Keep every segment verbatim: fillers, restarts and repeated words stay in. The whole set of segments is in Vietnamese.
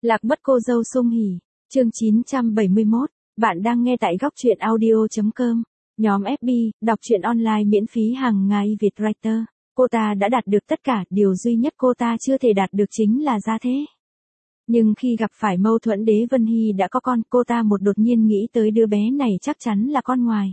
Lạc mất cô dâu Sung Hỉ, chương chín trăm bảy mươi mốt, bạn đang nghe tại góc truyện audio chấm com. Nhóm ép bê, đọc truyện online miễn phí hàng ngày Việt Writer. Cô ta đã đạt được tất cả, điều duy nhất cô ta chưa thể đạt được chính là gia thế. Nhưng khi gặp phải mâu thuẫn Đế Vân Hy đã có con, cô ta một đột nhiên nghĩ tới đứa bé này chắc chắn là con ngoài.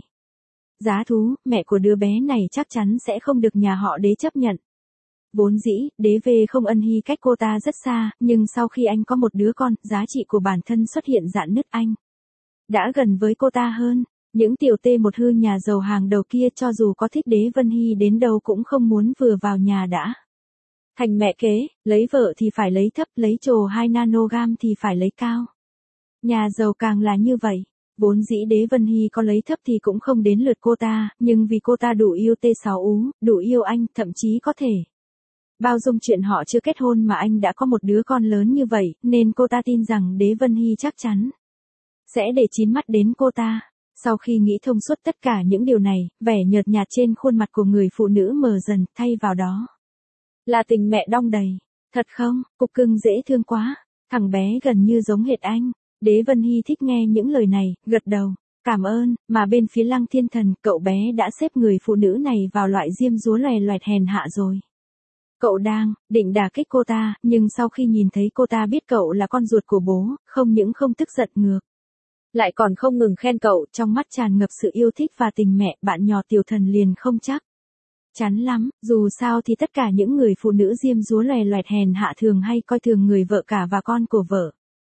Giá thú, mẹ của đứa bé này chắc chắn sẽ không được nhà họ Đế chấp nhận. Vốn dĩ, Đế Vê không ân hy cách cô ta rất xa, nhưng sau khi anh có một đứa con, giá trị của bản thân xuất hiện rạn nứt, anh đã gần với cô ta hơn. Những tiểu tê một hư nhà giàu hàng đầu kia cho dù có thích Đế Vân Hy đến đâu cũng không muốn vừa vào nhà đã thành mẹ kế, lấy vợ thì phải lấy thấp, lấy trồ hai nanogam thì phải lấy cao. Nhà giàu càng là như vậy. Vốn dĩ Đế Vân Hy có lấy thấp thì cũng không đến lượt cô ta, nhưng vì cô ta đủ yêu T sáu ú, đủ yêu anh, thậm chí có thể bao dung chuyện họ chưa kết hôn mà anh đã có một đứa con lớn như vậy, nên cô ta tin rằng Đế Vân Hy chắc chắn sẽ để chín mắt đến cô ta. Sau khi nghĩ thông suốt tất cả những điều này, vẻ nhợt nhạt trên khuôn mặt của người phụ nữ mờ dần, thay vào đó là tình mẹ đong đầy. Thật không, cục cưng dễ thương quá, thằng bé gần như giống hệt anh. Đế Vân Hy thích nghe những lời này, gật đầu, cảm ơn, mà bên phía Lăng Thiên Thần, cậu bé đã xếp người phụ nữ này vào loại diêm dúa loè loẹt hèn hạ rồi. Cậu đang định đả kích cô ta, nhưng sau khi nhìn thấy cô ta biết cậu là con ruột của bố, không những không tức giận ngược lại còn không ngừng khen cậu, trong mắt tràn ngập sự yêu thích và tình mẹ. Bạn nhỏ Tiểu Thần liền không chắc chắn lắm, dù sao thì tất cả những người phụ nữ diêm dúa loè loẹt hèn hạ thường hay coi thường người vợ cả và con của vợ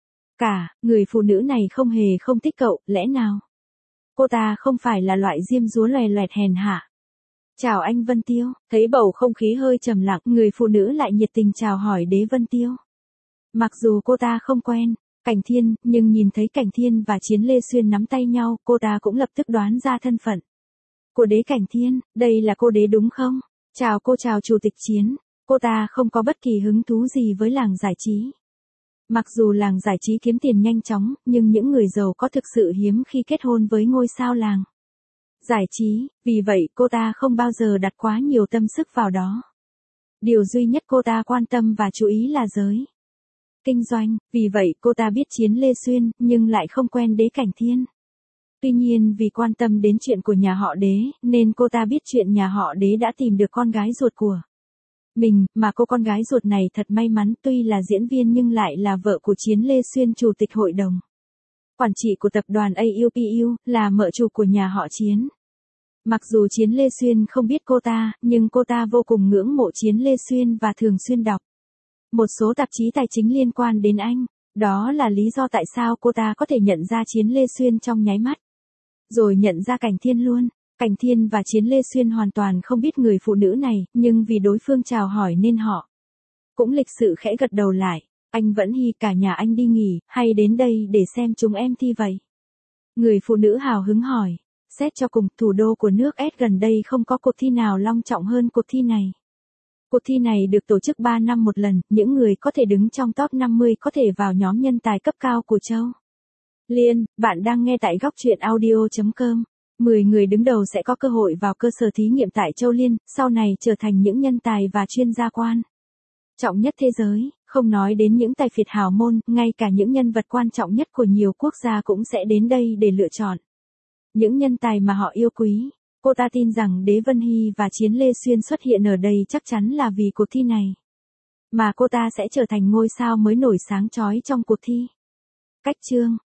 cả. Người phụ nữ này không hề không thích cậu, lẽ nào cô ta không phải là loại diêm dúa loè loẹt hèn hạ? Chào anh Vân Tiêu, thấy bầu không khí hơi trầm lặng, người phụ nữ lại nhiệt tình chào hỏi Đế Vân Tiêu. Mặc dù cô ta không quen Cảnh Thiên, nhưng nhìn thấy Cảnh Thiên và Chiến Lê Xuyên nắm tay nhau, cô ta cũng lập tức đoán ra thân phận của Đế Cảnh Thiên. Đây là cô Đế đúng không? Chào cô, chào Chủ tịch Chiến. Cô ta không có bất kỳ hứng thú gì với làng giải trí. Mặc dù làng giải trí kiếm tiền nhanh chóng, nhưng những người giàu có thực sự hiếm khi kết hôn với ngôi sao làng giải trí, vì vậy cô ta không bao giờ đặt quá nhiều tâm sức vào đó. Điều duy nhất cô ta quan tâm và chú ý là giới kinh doanh, vì vậy cô ta biết Chiến Lê Xuyên, nhưng lại không quen Đế Cảnh Thiên. Tuy nhiên vì quan tâm đến chuyện của nhà họ Đế, nên cô ta biết chuyện nhà họ Đế đã tìm được con gái ruột của mình, mà cô con gái ruột này thật may mắn, tuy là diễn viên nhưng lại là vợ của Chiến Lê Xuyên, chủ tịch hội đồng quản trị của tập đoàn a u pê u, là mợ chủ của nhà họ Chiến. Mặc dù Chiến Lê Xuyên không biết cô ta, nhưng cô ta vô cùng ngưỡng mộ Chiến Lê Xuyên và thường xuyên đọc một số tạp chí tài chính liên quan đến anh. Đó là lý do tại sao cô ta có thể nhận ra Chiến Lê Xuyên trong nháy mắt, rồi nhận ra Cảnh Thiên luôn. Cảnh Thiên và Chiến Lê Xuyên hoàn toàn không biết người phụ nữ này, nhưng vì đối phương chào hỏi nên họ cũng lịch sự khẽ gật đầu lại. Anh Vẫn Hy, cả nhà anh đi nghỉ, hay đến đây để xem chúng em thi vậy? Người phụ nữ hào hứng hỏi. Xét cho cùng, thủ đô của nước S gần đây không có cuộc thi nào long trọng hơn cuộc thi này. Cuộc thi này được tổ chức ba năm một lần, những người có thể đứng trong top năm mươi có thể vào nhóm nhân tài cấp cao của Châu Liên. Bạn đang nghe tại góc truyện audio chấm com. mười người đứng đầu sẽ có cơ hội vào cơ sở thí nghiệm tại Châu Liên, sau này trở thành những nhân tài và chuyên gia quan trọng nhất thế giới. Không nói đến những tài phiệt hào môn, ngay cả những nhân vật quan trọng nhất của nhiều quốc gia cũng sẽ đến đây để lựa chọn những nhân tài mà họ yêu quý. Cô ta tin rằng Đế Vân Hy và Chiến Lê Xuyên xuất hiện ở đây chắc chắn là vì cuộc thi này, mà cô ta sẽ trở thành ngôi sao mới nổi sáng chói trong cuộc thi. Cách chương